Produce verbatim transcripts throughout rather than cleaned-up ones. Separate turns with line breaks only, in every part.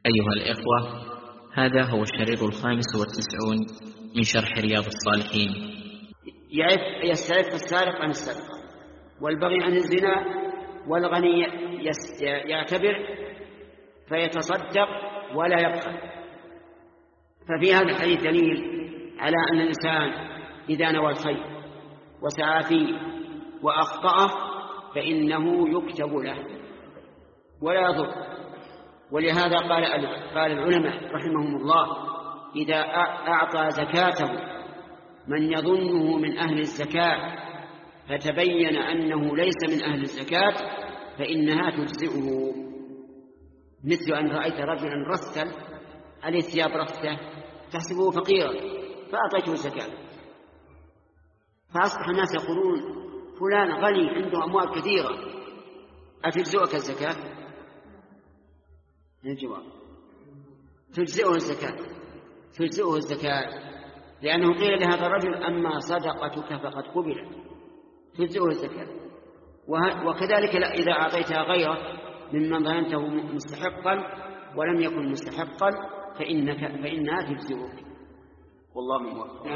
أيها الإخوة، هذا هو الشريط الخامس والتسعون من شرح رياض الصالحين.
يستعف السارق عن السرقة، والبغي عن الزنا، والغني يعتبر فيتصدق ولا يبخل. ففي هذا الحديث دليل على أن الإنسان إذا نوى الخير وسعى فيه وأخطأه فإنه يكتب له ولا يضر. ولهذا قال قال العلماء رحمهم الله: إذا أعطى زكاته من يظنه من أهل الزكاة فتبين أنه ليس من أهل الزكاة فإنها تجزئه. مثل أن رأيت رجلا رسل عليه ثياب رفته تحسبه فقيرا فأعطيته الزكاة، فأصبح الناس يقولون فلان غني عنده أموال كثيرة أتجزئك الزكاة؟ الجواب: تجزئه الزكاة، تجزئه الزكاة، لأنه قيل لهذا الرجل: أما صدقتك فقد قبلت، تجزئه الزكاة. وكذلك إذا أعطيتها غيره ممن ظننته مستحقا ولم يكن مستحقا فإنك فإنها تجزئك. والله موفق.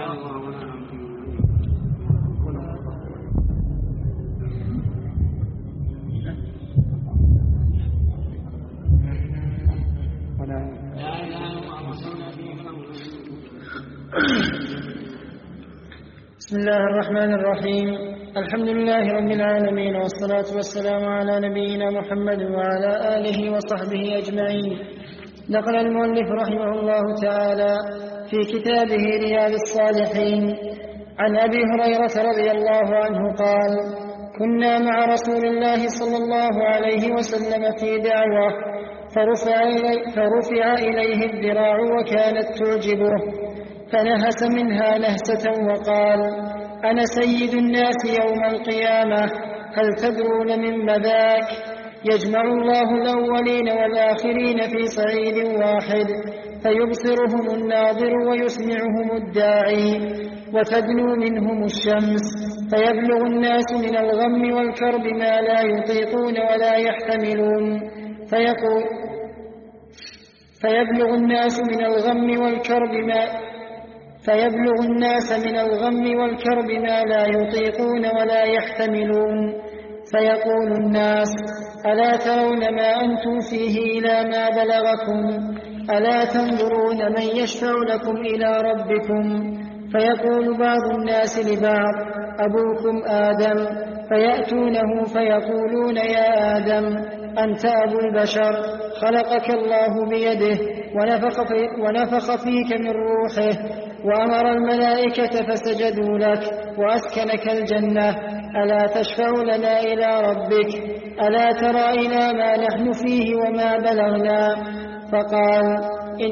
بسم الله الرحمن الرحيم. الحمد لله رب العالمين، والصلاة والسلام على نبينا محمد وعلى آله وصحبه أجمعين. نقل المؤلف رحمه الله تعالى في كتابه رياض الصالحين عن أبي هريرة رضي الله عنه قال: كنا مع رسول الله صلى الله عليه وسلم في دعوة فرفع, إلي فرفع إليه الذراع وكانت تعجبه فنهس منها نهسة وقال: أنا سيد الناس يوم القيامة، هل تدرون مما ذاك؟ يجمع الله الأولين والآخرين في صعيد واحد فيبصرهم الناظر ويسمعهم الداعي، وتدنو منهم الشمس فيبلغ الناس من الغم والكرب ما لا يطيقون ولا يحتملون، فيقول فيبلغ الناس من الغم والكرب ما فيبلغ الناس من الغم والكرب ما لا يطيقون ولا يحتملون، فيقول الناس: ألا ترون ما أنتم فيه إلى ما بلغكم؟ ألا تنظرون من يشفع لكم إلى ربكم؟ فيقول بعض الناس لبعض: أبوكم آدم، فيأتونه فيقولون: يا آدم، أنت أبو البشر، خلقك الله بيده ونفخ, في ونفخ فيك من روحه وأمر الملائكة فسجدوا لك وأسكنك الجنة، ألا تشفع لنا إلى ربك؟ ألا ترى إلى ما نحن فيه وما بلغنا؟ فقال إن,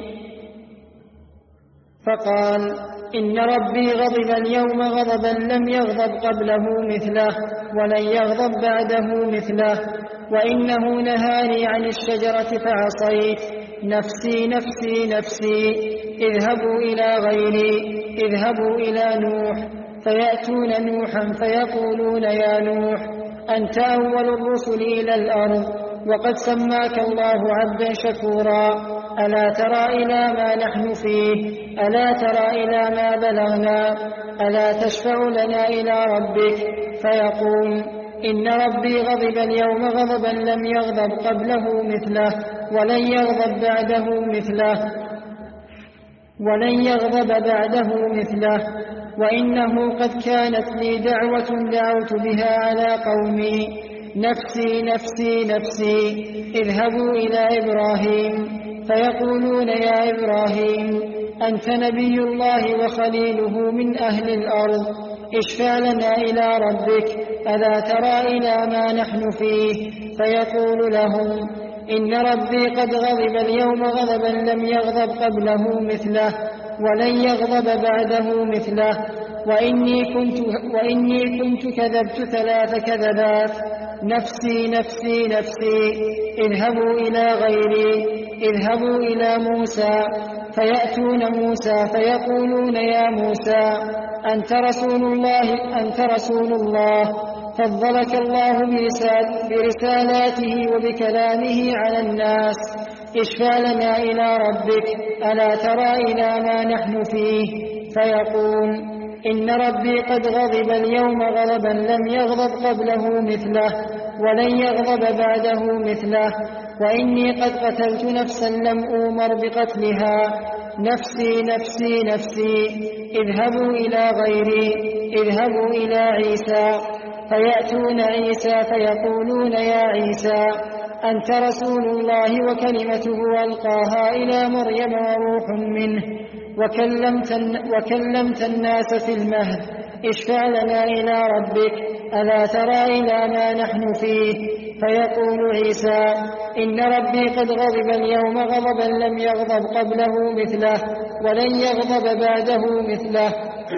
فقال إن ربي غضب اليوم غضبا لم يغضب قبله مثله ولن يغضب بعده مثله، وإنه نهاني عن الشجرة فعصيت، نفسي نفسي نفسي، اذهبوا إلى غيري، اذهبوا إلى نوح. فيأتون نوحا فيقولون: يا نوح، أنت أول الرسل إلى الأرض وقد سماك الله عبدا شكورا، ألا ترى إلى ما نحن فيه؟ ألا ترى إلى ما بلغنا؟ ألا تشفع لنا إلى ربك؟ فيقول: إن ربي غضب اليوم غضبا لم يغضب قبله مثله ولن يغضب بعده مثله ولن يغضب بعده مثله، وإنه قد كانت لي دعوة دعوت بها على قومي، نفسي نفسي نفسي، اذهبوا إلى إبراهيم. فيقولون: يا إبراهيم، أنت نبي الله وخليله من أهل الأرض، اشفع لنا إلى ربك، ألا ترى إلى ما نحن فيه؟ فيقول لهم: إن ربي قد غضب اليوم غضبا لم يغضب قبله مثله ولن يغضب بعده مثله، وإني كنت, وإني كنت كذبت ثلاث كذبات، نفسي نفسي نفسي، اذهبوا إلى غيري، اذهبوا إلى موسى. فيأتون موسى فيقولون: يا موسى، أنت رسول الله أنت رسول الله فضلك الله برسالاته وبكلامه على الناس، اشفع لنا إلى ربك ألا ترى إلى ما نحن فيه؟ فيقول إن ربي قد غضب اليوم غضبا لم يغضب قبله مثله ولن يغضب بعده مثله، وإني قد قتلت نفسا لم أؤمر بقتلها، نفسي نفسي نفسي، اذهبوا إلى غيري، اذهبوا إلى عيسى. فيأتون عيسى فيقولون يا عيسى أنت رسول الله وكلمته ألقاها إلى مريم وروح منه وكلمت, وكلمت الناس في المهد، اشفع لنا إلى ربك ألا ترى إلى ما نحن فيه؟ فيقول عيسى إن ربي قد غضب اليوم غضبا لم يغضب قبله مثله ولن يغضب بعده مثله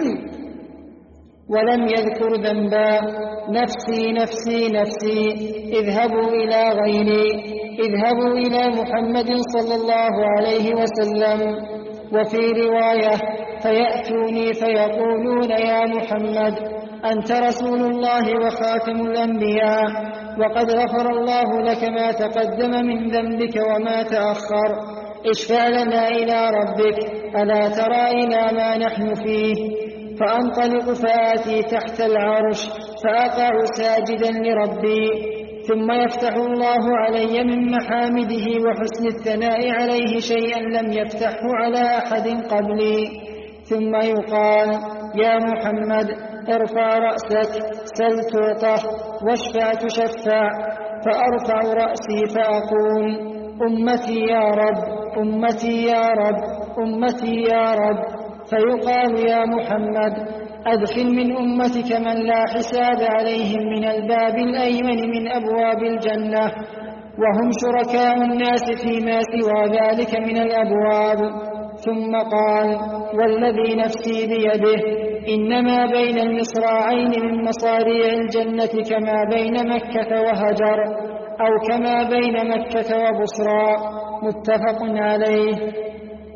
ولم يذكر ذنبا، نفسي نفسي نفسي، اذهبوا إلى غيري، اذهبوا إلى محمد صلى الله عليه وسلم. وفي رواية فيأتوني فيقولون يا محمد أنت رسول الله وخاتم الأنبياء وقد غفر الله لك ما تقدم من ذنبك وما تأخر، اشفع لنا إلى ربك ألا ترى إلى ما نحن فيه؟ فأنطلق فآتي تحت العرش فأقع ساجدا لربي، ثم يفتح الله علي من محامده وحسن الثناء عليه شيئا لم يفتحه على أحد قبلي، ثم يقال يا محمد ارفع رأسك سل تعطه واشفع تشفع، فأرفع رأسي فأقول أمتي يا رب أمتي يا رب أمتي يا رب، فيقال يا محمد أدخل من أمتك من لا حساب عليهم من الباب الأيمن من أبواب الجنة، وهم شركاء الناس فيما سوى ذلك من الأبواب. ثم قال والذي نفسي بيده إنما بين المصراعين من مصاريع الجنة كما بين مكة وهجر أو كما بين مكة وبصرى، متفق عليه.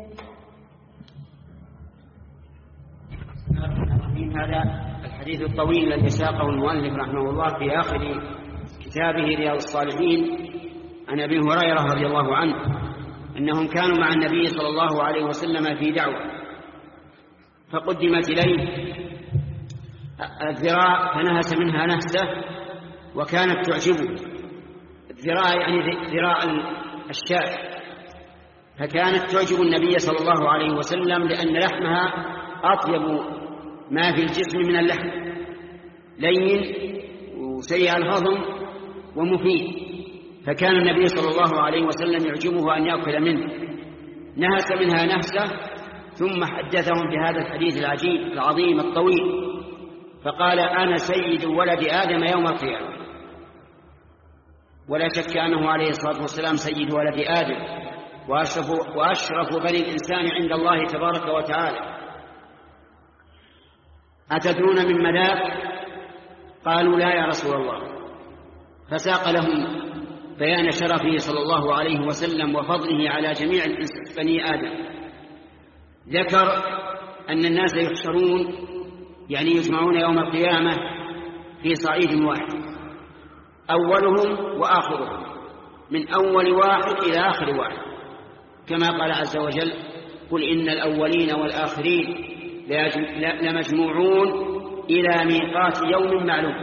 هذا الحديث الطويل الذي ساقه المؤلف رحمه الله في آخر كتابه رياض الصالحين عن أبي هريرة رضي الله عنه أنهم كانوا مع النبي صلى الله عليه وسلم في دعوة، فقدمت إليه الذراع فنهس منها نهسة وكانت تعجبه. الذراع يعني ذراع الشاة، فكانت تعجب النبي صلى الله عليه وسلم لأن لحمها أطيب ما في الجسم من اللحم، لين وسيء الهضم ومفيد، فكان النبي صلى الله عليه وسلم يعجبه أن يأكل منه. نهس منها نهسة ثم حدثهم بهذا الحديث العجيب العظيم الطويل، فقال أنا سيد ولد آدم يوم القيامة. ولا شك أنه عليه الصلاة والسلام سيد ولد آدم وأشرف, وأشرف بني الإنسان عند الله تبارك وتعالى. أتدرون من ملاك؟ قالوا لا يا رسول الله. فساق لهم بيان شرفه صلى الله عليه وسلم وفضله على جميع بني آدم. ذكر أن الناس يحشرون يعني يجمعون يوم القيامة في صعيد واحد، أولهم وآخرهم، من أول واحد إلى آخر واحد، كما قال عز وجل قل إن الأولين والآخرين لمجموعون إلى ميقات يوم معلوم.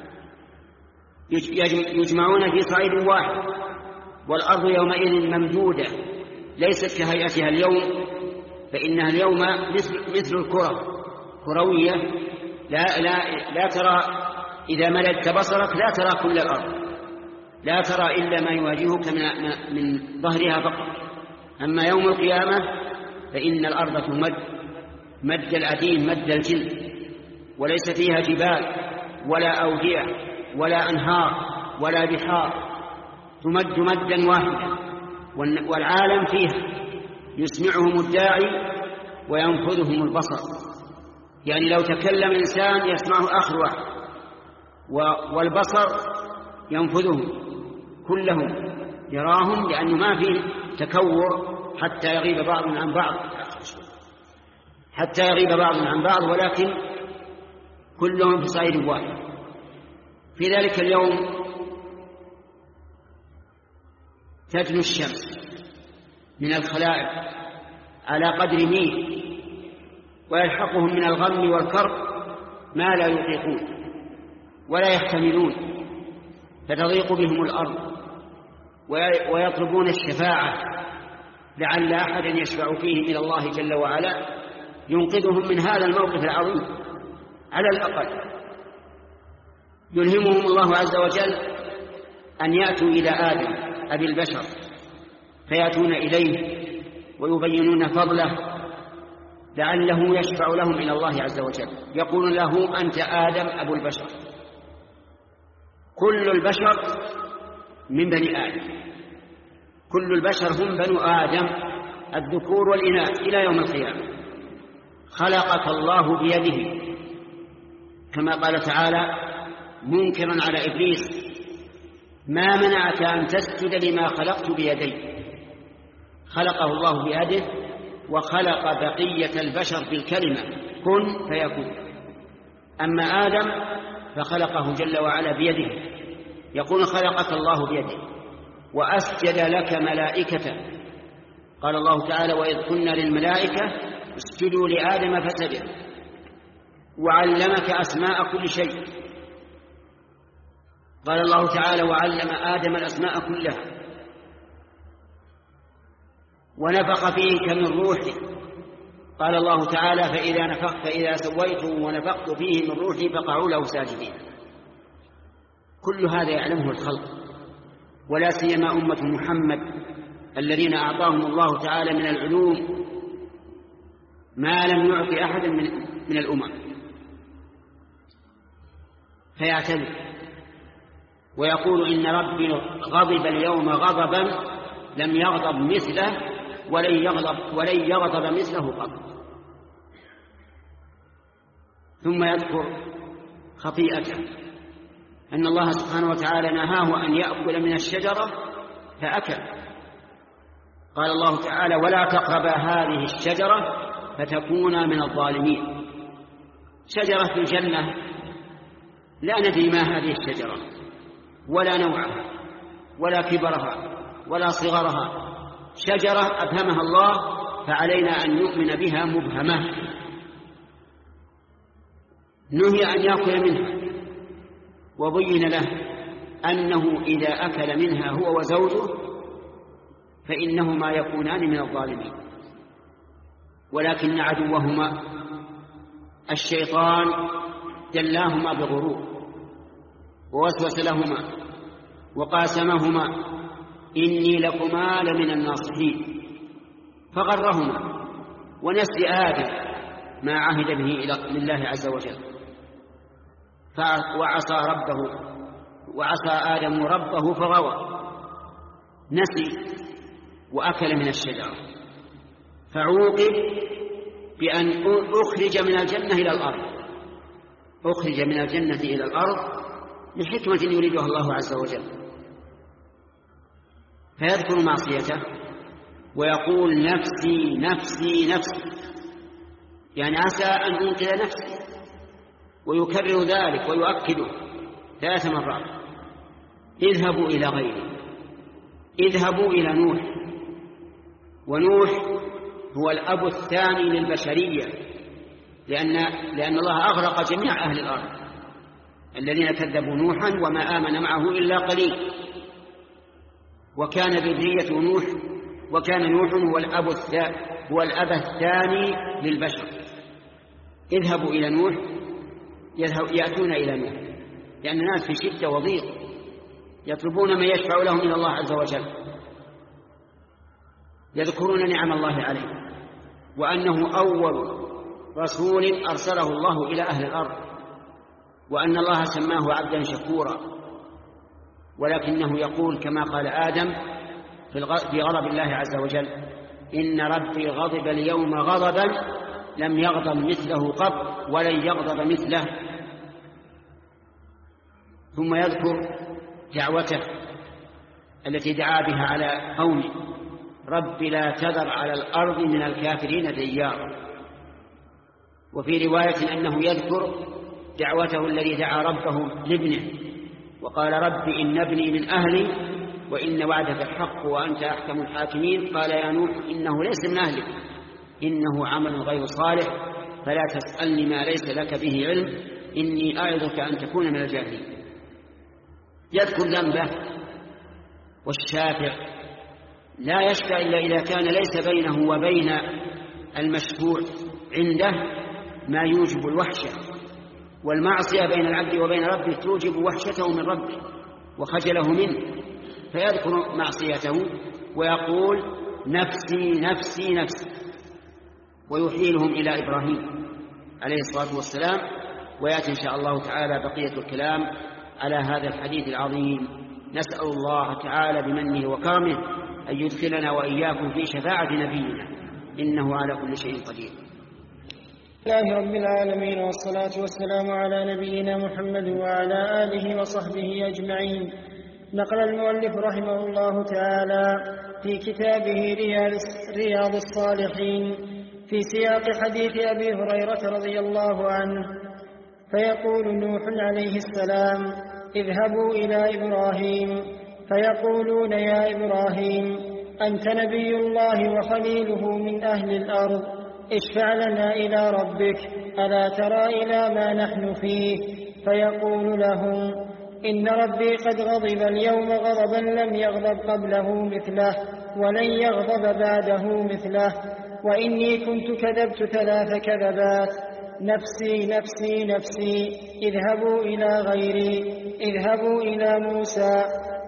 يجمعون في صعيد واحد، والأرض يومئذ ممدودة ليست كهيئتها اليوم، فإنها اليوم مثل, مثل الكرة كروية، لا, لا, لا ترى إذا ملأت بصرك لا ترى كل الأرض، لا ترى إلا ما يواجهك من, من ظهرها فقط. أما يوم القيامة فإن الأرض تمد مد العديم مد الجلد، وليس فيها جبال ولا أودية ولا أنهار ولا بحار، تمد مدا واحدا، والعالم فيها يسمعهم الداعي وينفذهم البصر. يعني لو تكلم إنسان يسمعه آخر واحد، والبصر ينفذهم كلهم يراهم، لأنه ما فيه تكور حتى يغيب بعض عن بعض حتى يغيب بعض عن بعض ولكن كلهم في صعيد واحد. في ذلك اليوم تدنو الشمس من الخلائق على قدر ميل، ويلحقهم من الغم والكرب ما لا يطيقون ولا يحتملون، فتضيق بهم الأرض ويطلبون الشفاعة لعل أحدا يشفع فيهم إلى الله جل وعلا ينقذهم من هذا الموقف العظيم. على الأقل يلهمهم الله عز وجل أن يأتوا إلى آدم أبي البشر فيأتون إليه ويبينون فضله لعله يشفع لهم إلى الله عز وجل. يقول له: أنت آدم أبو البشر. كل البشر من بني آدم، كل البشر هم بنو آدم الذكور والإناث إلى يوم القيامة. خلقك الله بيده، كما قال تعالى منكرا على إبليس: ما منعك أن تسجد لما خلقت بيدي. خلقه الله بيده، وخلق بقية البشر بالكلمة كن فيكون. أما آدم فخلقه جل وعلا بيده، يقول: خلقك الله بيده وأسجد لك ملائكة. قال الله تعالى: وإذ قلنا للملائكة اسجدوا لآدم فسجد، وعلمك أسماء كل شيء. قال الله تعالى: وعلم آدم الأسماء كلها ونفخ فيك من روحي. قال الله تعالى: فإذا نفخت فإذا سويته ونفخت فيه من روحي فقعوا له ساجدين. كل هذا يعلمه الخلق، ولا سيما أمة محمد الذين أعطاهم الله تعالى من العلوم ما لم يعطي أحد من, من الأمم. فيعتذر ويقول: إن ربي غضب اليوم غضبا لم يغضب مثله ولن يغضب, ولن يغضب مثله قط. ثم يذكر خطيئته، أن الله سبحانه وتعالى نهاه أن يأكل من الشجرة فأكل. قال الله تعالى: ولا تقربا هذه الشجرة فتكونا من الظالمين. شجرة في الجنة لا ندري ما هذه الشجرة ولا نوعها ولا كبرها ولا صغرها، شجرة أبهمها الله، فعلينا أن نؤمن بها مبهمة. نهي أن يأكل منها، وبين له أنه إذا أكل منها هو وزوجه فإنهما يكونان من الظالمين، ولكن عدوهما الشيطان دلاهما بغرور ووسوس لهما وقاسمهما: إني لكما لمن الناصحين، فغرهما ونسي آدم ما عهد به لله عز وجل، وعصى ربه وعصى آدم ربه فغوى، نسي وأكل من الشجرة، فعوقب بأن أخرج من الجنة إلى الأرض. أخرج من الجنة إلى الأرض لحكمة يريدها الله عز وجل، فيذكر معصيته ويقول: نفسي نفسي نفسي، يعني عسى أن أنقذ نفسي، ويكرر ذلك ويؤكده ثلاث مرات: اذهبوا إلى غيري، اذهبوا إلى نوح. ونوح هو الأب الثاني للبشرية، لأن, لأن الله أغرق جميع أهل الأرض الذين كذبوا نوحا وما آمن معه إلا قليل، وكان ذرية نوح وكان نوح هو الأب الثاني هو الأب الثاني للبشر. اذهبوا إلى نوح، يأتون إلى نوح لأن الناس في شدة وضيق، يطلبون من يشفع لهم إلى الله عز وجل، يذكرون نعم الله عليه، وأنه أول رسول أرسله الله إلى أهل الأرض، وأن الله سماه عبدا شكورا، ولكنه يقول كما قال آدم في غضب الله عز وجل: إن ربي غضب اليوم غضبا لم يغضب مثله قط ولن يغضب مثله. ثم يذكر دعوته التي دعا بها على قومه: رب لا تذر على الأرض من الكافرين ديارا. وفي رواية أنه يذكر دعوته الذي دعا ربه لابنه وقال: رب إن ابني من أهلي وإن وعدك الحق وأنت أحكم الحاكمين. قال يا نوح إنه ليس من أهلك إنه عمل غير صالح فلا تسألني ما ليس لك به علم إني أعظك أن تكون من الجاهلين. يذكر ذنبه، والشافع لا يشفع إلا إذا كان ليس بينه وبين المشفوع عنده ما يوجب الوحشة، والمعصية بين العبد وبين ربه توجب وحشته من ربه وخجله منه، فيذكر معصيته ويقول نفسي نفسي نفسي، ويحيلهم إلى إبراهيم عليه الصلاة والسلام. ويأتي إن شاء الله تعالى بقية الكلام على هذا الحديث العظيم. نسأل الله تعالى بمنه وكرمه أن يدخلنا وإياكم في شفاعة نبينا إنه على كل شيء قدير.
الله رب العالمين، والصلاة والسلام على نبينا محمد وعلى آله وصحبه أجمعين. نقل المؤلف رحمه الله تعالى في كتابه رياض الصالحين في سياق حديث أبي هريرة رضي الله عنه: فيقول نوح عليه السلام: اذهبوا إلى إبراهيم فيقولون يا إبراهيم أنت نبي الله وخليله من أهل الأرض، اشفع لنا إلى ربك، ألا ترى إلى ما نحن فيه؟ فيقول لهم: إن ربي قد غضب اليوم غضبا لم يغضب قبله مثله ولن يغضب بعده مثله، وإني كنت كذبت ثلاث كذبات: نفسي نفسي نفسي، اذهبوا إلى غيري، اذهبوا إلى موسى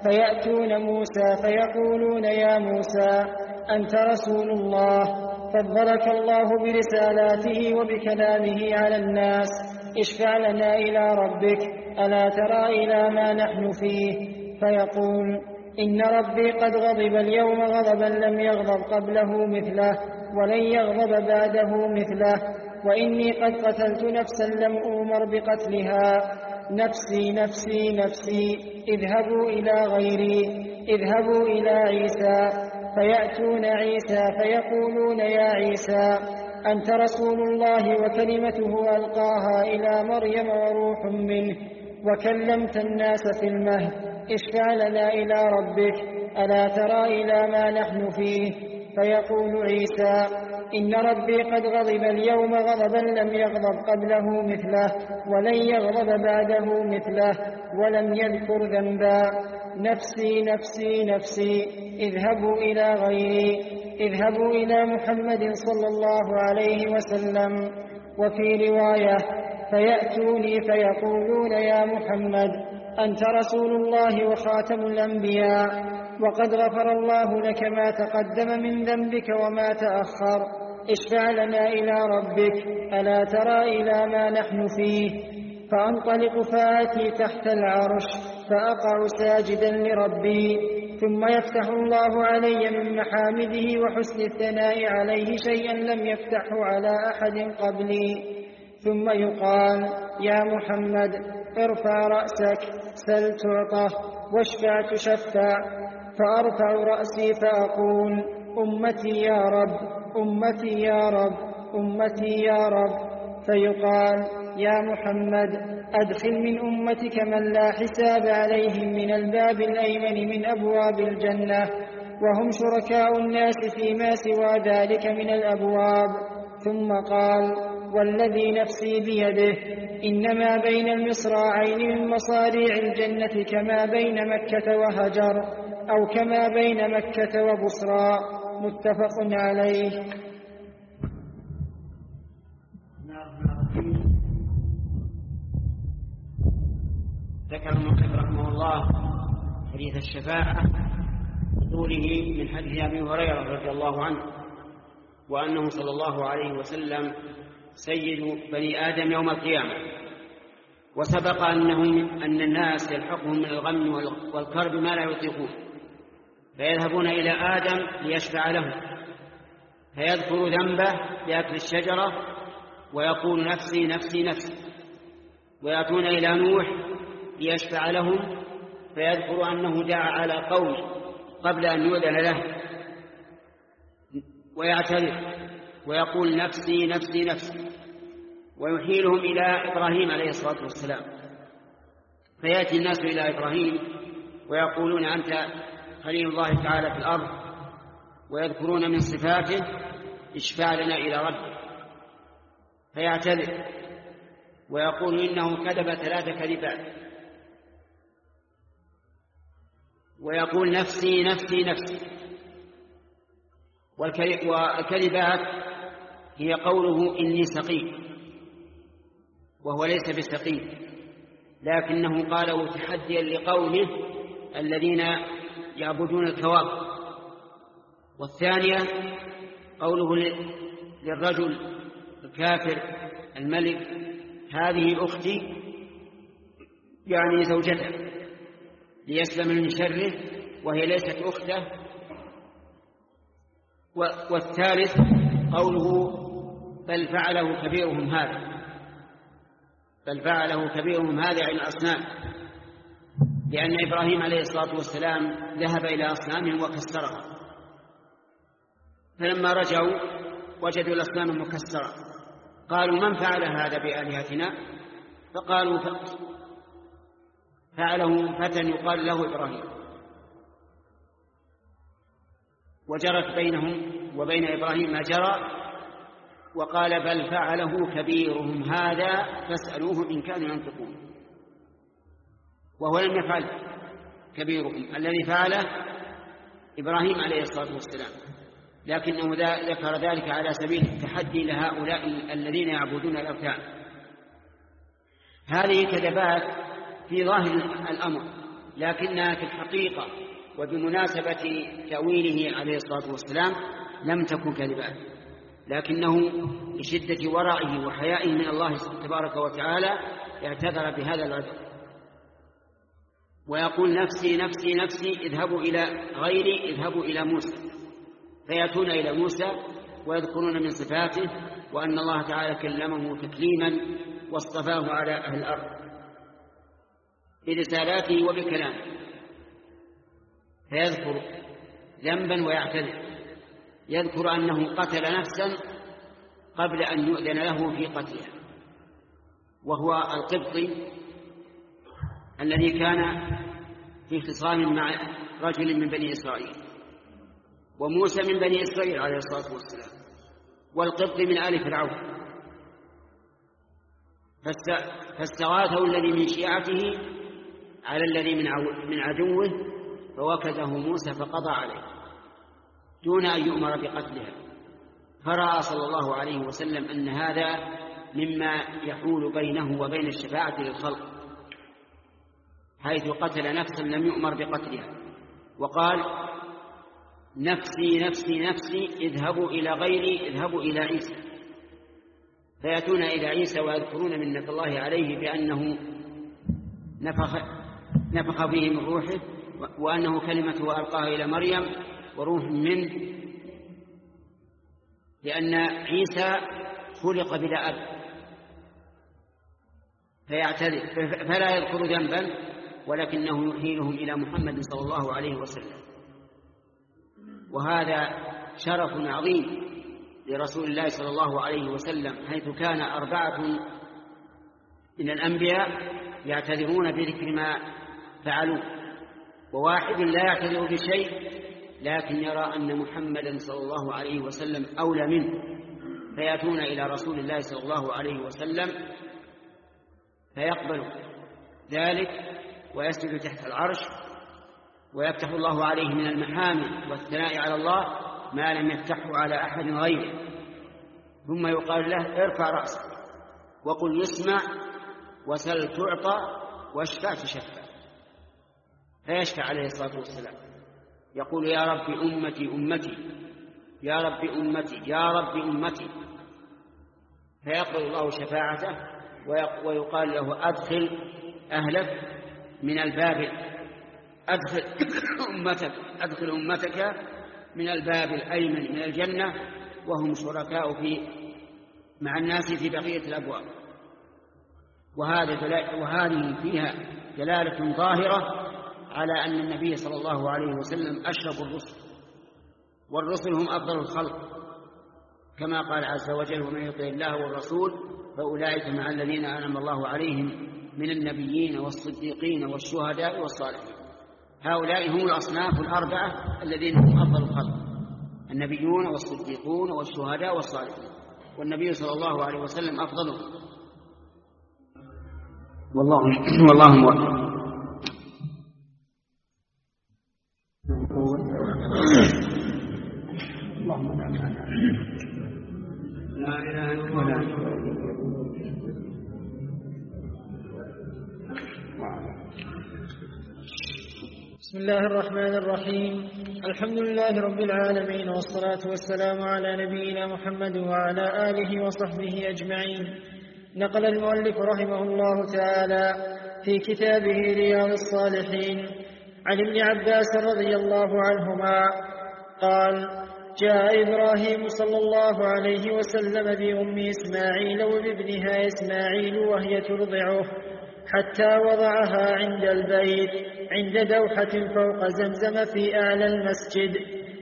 فيأتون موسى فيقولون يا موسى أنت رسول الله، فضلك الله برسالاته وبكلامه على الناس، اشفع لنا إلى ربك، ألا ترى إلى ما نحن فيه؟ فيقول: إن ربي قد غضب اليوم غضبا لم يغضب قبله مثله ولن يغضب بعده مثله، وإني قد قتلت نفسا لم أؤمر بقتلها، نفسي نفسي نفسي، اذهبوا إلى غيري، اذهبوا إلى عيسى فيأتون عيسى فيقولون يا عيسى أنت رسول الله وكلمته ألقاها إلى مريم وروح منه وكلمت الناس في المهد، اشفع لنا إلى ربك، ألا ترى إلى ما نحن فيه؟ فيقول عيسى: إن ربي قد غضب اليوم غضبا لم يغضب قبله مثله ولن يغضب بعده مثله، ولم يذكر ذنبا، نفسي نفسي نفسي، اذهبوا إلى غيري، اذهبوا إلى محمد صلى الله عليه وسلم. وفي رواية: فيأتوني فيقولون يا محمد أنت رسول الله وخاتم الأنبياء، وقد غفر الله لك ما تقدم من ذنبك وما تأخر، اشفع لنا إلى ربك، ألا ترى إلى ما نحن فيه؟ فأنطلق فآتي تحت العرش فأقع ساجدا لربي، ثم يفتح الله علي من محامده وحسن الثناء عليه شيئا لم يفتحه على أحد قبلي، ثم يقال: يا محمد ارفع رأسك، سل تعطه، واشفع تشفع. فأرفع رأسي فأقول: أمتي يا رب، أمتي يا رب، أمتي يا رب. فيقال: يا محمد أدخل من أمتك من لا حساب عليهم من الباب الأيمن من أبواب الجنة، وهم شركاء الناس فيما سوى ذلك من الأبواب. ثم قال: والذي نفسي بيده إنما بين المصراعين من مصاريع الجنة كما بين مكة وهجر، أو كما بين مكة وبصرى، متفق عليه.
ذكر المؤلف رحمه الله حديث الشفاعة بطوله من حديث أبي هريرة رضي الله عنه، وأنه صلى الله عليه وسلم سيد بني آدم يوم القيامة، وسبق أنهم أن الناس يلحقهم من الغم والكرب ما لا يطيقون، فيذهبون إلى آدم ليشفع لهم، فيذكر ذنبه بأكل الشجرة ويقول نفسي نفسي نفسي، ويأتون إلى نوح ليشفع لهم، فيذكر أنه دعا على قوم قبل أن يؤذن له ويعترف ويقول نفسي نفسي نفسي، ويحيلهم إلى إبراهيم عليه الصلاة والسلام، فيأتي الناس إلى إبراهيم ويقولون أنت خليل الله تعالى في الأرض ويذكرون من صفاته اشفع لنا إلى ربه، فيعتذر ويقول إنه كذب ثلاث كذبات، ويقول نفسي نفسي نفسي. والكذبات هي قوله إني سقيم، وهو ليس بسقيم، لكنه قاله تحديا لقومه الذين يعبدون الكواكب. والثانية قوله للرجل الكافر الملك هذه أختي، يعني زوجته، ليسلم من شره وهي ليست أخته. والثالث قوله بل فعله كبيرهم هذا، بل فعله كبيرهم هذا عن الأصنام، لأن إبراهيم عليه الصلاة والسلام ذهب إلى أصنامهم وكسرها، فلما رجعوا وجدوا الأصنام مكسرة، قالوا من فعل هذا بآلهتنا؟ فقالوا فعله فتى يقال له إبراهيم. وجرت بينهم وبين إبراهيم ما جرى، وقال بل فعله كبيرهم هذا فاسألوه إن كانوا ينطقون. وهو لم يفعل كبيرهم، الذي فعله إبراهيم عليه الصلاة والسلام، لكنه ذكر ذلك على سبيل التحدي لهؤلاء الذين يعبدون الأوثان. هذه كذبات في ظاهر الأمر، لكنها في الحقيقة وبمناسبة تأويله عليه الصلاة والسلام لم تكن كذبات، لكنه لشدة ورعه وحيائه من الله تبارك وتعالى اعتذر بهذا العذر، ويقول نفسي نفسي نفسي اذهبوا إلى غيري، اذهبوا إلى موسى. فيأتون إلى موسى ويذكرون من صفاته وأن الله تعالى كلمه تكليما واصطفاه على أهل الأرض برسالاته وبكلامه، فيذكر ذنبا ويعتذر، يذكر أنه قتل نفسا قبل أن يؤذن له في قتلها، وهو القبطي الذي كان في خصام مع رجل من بني إسرائيل، وموسى من بني إسرائيل عليه الصلاة والسلام، والقبطي من آل فرعون، فاستغاثه الذي من شيعته على الذي من عدوه، فوكزه موسى فقضى عليه دون أن يؤمر بقتلها. فرأى صلى الله عليه وسلم أن هذا مما يحول بينه وبين الشفاعة للخلق، حيث قتل نفسا لم يؤمر بقتلها، وقال نفسي نفسي نفسي اذهبوا إلى غيري، اذهبوا إلى عيسى. فيأتون إلى عيسى ويذكرون منة الله عليه بأنه نفخ, نفخ فيه من روحه، وأنه كلمته ألقاها إلى مريم وروح منه، لأن عيسى خلق بلا أب، فيعتذر فلا يذكر ذنبا، ولكنه يحيلهم إلى محمد صلى الله عليه وسلم. وهذا شرف عظيم لرسول الله صلى الله عليه وسلم، حيث كان أربعة من الأنبياء يعتذرون بذكر ما فعلوا، وواحد لا يعتذر بشيء لكن يرى أن محمدا صلى الله عليه وسلم أولى منه، فيأتون إلى رسول الله صلى الله عليه وسلم فيقبل ذلك ويسجد تحت العرش، ويفتح الله عليه من المحامد والثناء على الله ما لم يفتحه على أحد غيره، ثم يقال له ارفع رأسك وقل يسمع وسل تعطى واشفع تشفع، فيشفع عليه الصلاة والسلام، يقول يا رب أمتي أمتي يا رب أمتي يا رب أمتي، فيقبل الله شفاعته ويقال له أدخل أهلك من الباب، أدخل أمتك أدخل أمتك من الباب الأيمن من الجنة، وهم شركاء في مع الناس في بقية الأبواب. وهذه فيها دلالة ظاهرة على أن النبي صلى الله عليه وسلم أشرف الرسل، والرسل هم أفضل الخلق، كما قال عز وجل ومن يطع الله والرسول فأولئك مع الذين أنعم الله عليهم من النبيين والصديقين والشهداء والصالحين. هؤلاء هم الأصناف الأربعة الذين هم أفضل الخلق: النبيون والصديقون والشهداء والصالحون، والنبي صلى الله عليه وسلم أفضلهم. والله والله موفق. لا إله إلا الله.
بسم الله الرحمن الرحيم. الحمد لله رب العالمين، والصلاة والسلام على نبينا محمد وعلى آله وصحبه أجمعين. نقل المؤلف رحمه الله تعالى في كتابه رياض الصالحين عن ابن عباس رضي الله عنهما قال: جاء إبراهيم صلى الله عليه وسلم بأم إسماعيل وبابنها إسماعيل وهي ترضعه حتى وضعها عند البيت عند دوحة فوق زمزم في أعلى المسجد.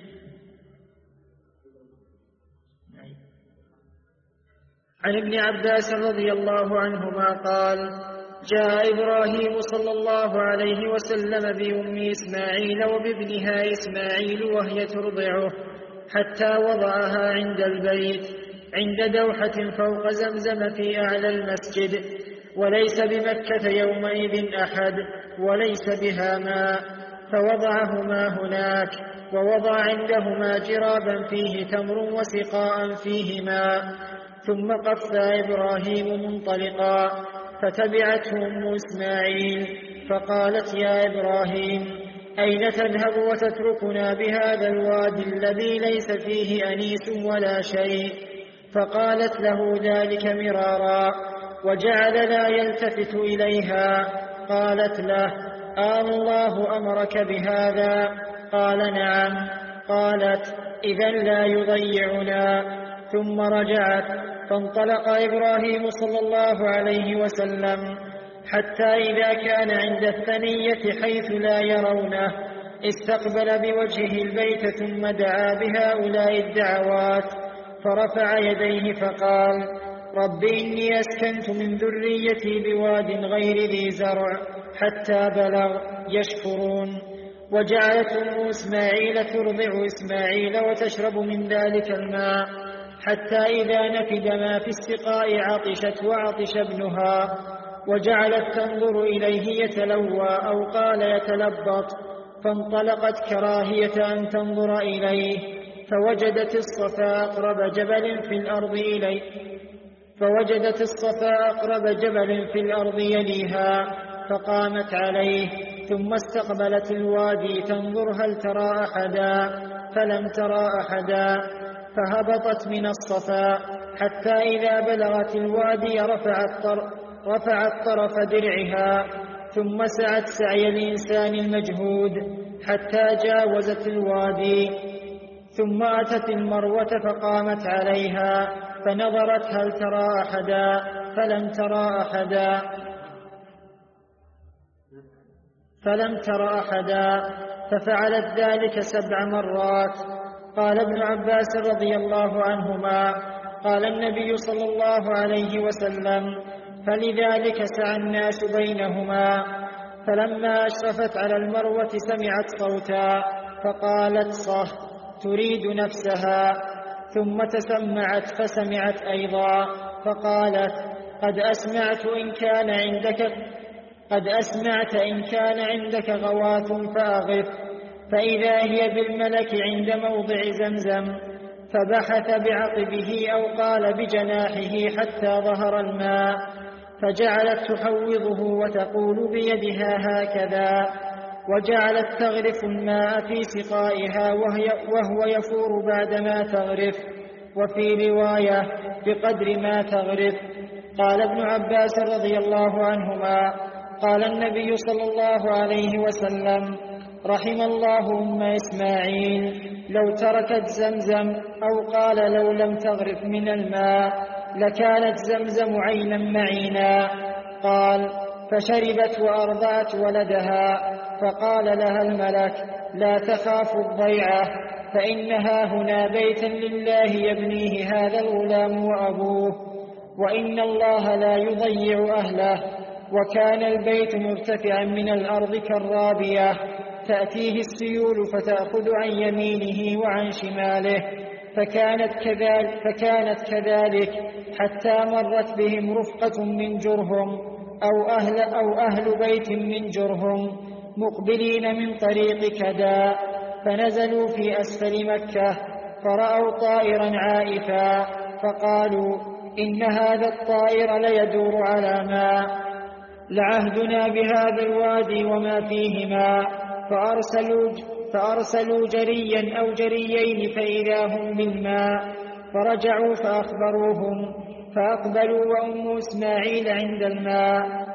عن ابن عباس رضي الله عنهما قال: جاء إبراهيم صلى الله عليه وسلم بأم إسماعيل وبابنها إسماعيل وهي ترضعه حتى وضعها عند البيت عند دوحة فوق زمزم في أعلى المسجد، وليس بمكة يومئذ أحد وليس بها ماء، فوضعهما هناك، ووضع عندهما جرابا فيه تمر وسقاء فيه ماء، ثم قفى إبراهيم منطلقا، فتبعته أم إسماعيل فقالت: يا إبراهيم، أين تذهب وتتركنا بهذا الوادي الذي ليس فيه أنيس ولا شيء؟ فقالت له ذلك مرارا، وجعل لا يلتفت إليها. قالت له: آه الله أمرك بهذا؟ قال: نعم. قالت: إذن لا يضيعنا. ثم رجعت، فانطلق إبراهيم صلى الله عليه وسلم حتى إذا كان عند الثنية حيث لا يرونه استقبل بوجهه البيت، ثم دعا بهؤلاء الدعوات، فرفع يديه فقال: رب إني أسكنت من ذريتي بواد غير ذي زرع حتى بلغ. يشكرون. وجعلت أم إسماعيل ترضع إسماعيل وتشرب من ذلك الماء حتى إذا نفد ما في السقاء عطشت وعطش ابنها، وجعلت تنظر إليه يتلوى أو قال يتلبط، فانطلقت كراهية أن تنظر إليه، فوجدت الصفا أقرب جبل في الأرض إليه فوجدت الصفا أقرب جبل في الأرض يليها، فقامت عليه، ثم استقبلت الوادي تنظر هل ترى أحدا، فلم ترى أحدا، فهبطت من الصفا حتى إذا بلغت الوادي رفعت, طر رفعت طرف درعها، ثم سعت سعي الإنسان المجهود حتى جاوزت الوادي، ثم أتت المروة فقامت عليها، فنظرت هل ترى أحدا، فلم ترى أحدا فلم ترى أحدا ففعلت ذلك سبع مرات. قال ابن عباس رضي الله عنهما: قال النبي صلى الله عليه وسلم: فلذلك سعى الناس بينهما. فلما أشرفت على المروة سمعت صوتا، فقالت: صه، تريد نفسها، ثم تسمعت فسمعت أيضا، فقالت: قد أسمعت إن كان عندك قد أسمعت إن كان عندك غواث فأغف. فإذا هي بالملك عند موضع زمزم، فبحث بعقبه أو قال بجناحه حتى ظهر الماء، فجعلت تحوضه وتقول بيدها هكذا، وجعلت تغرف الماء في سقائها وهي وهو يفور بعدما تغرف، وفي رواية بقدر ما تغرف. قال ابن عباس رضي الله عنهما: قال النبي صلى الله عليه وسلم: رحم الله أم إسماعيل لو تركت زمزم، أو قال لو لم تغرف من الماء لكانت زمزم عينا معينا. قال: فشربت وأرضعت ولدها، فقال لها الملك: لا تخاف الضيعة، فإنها هنا بيتا لله يبنيه هذا الغلام وأبوه، وإن الله لا يضيع أهله. وكان البيت مرتفعا من الأرض كالرابية، تأتيه السيول فتأخذ عن يمينه وعن شماله، فكانت كذلك, فكانت كذلك حتى مرت بهم رفقة من جرهم أو أهل, أو أهل بيت من جرهم مقبلين من طريق كدا، فنزلوا في أسفل مكة فرأوا طائرا عائفا فقالوا إن هذا الطائر ليدور على ماء، لعهدنا بهذا الوادي وما فيه ماء. فأرسلوا, فأرسلوا جريا أو جريين فإذا هم بالماء، فرجعوا فأخبروهم، فأقبلوا وأم إسماعيل عند الماء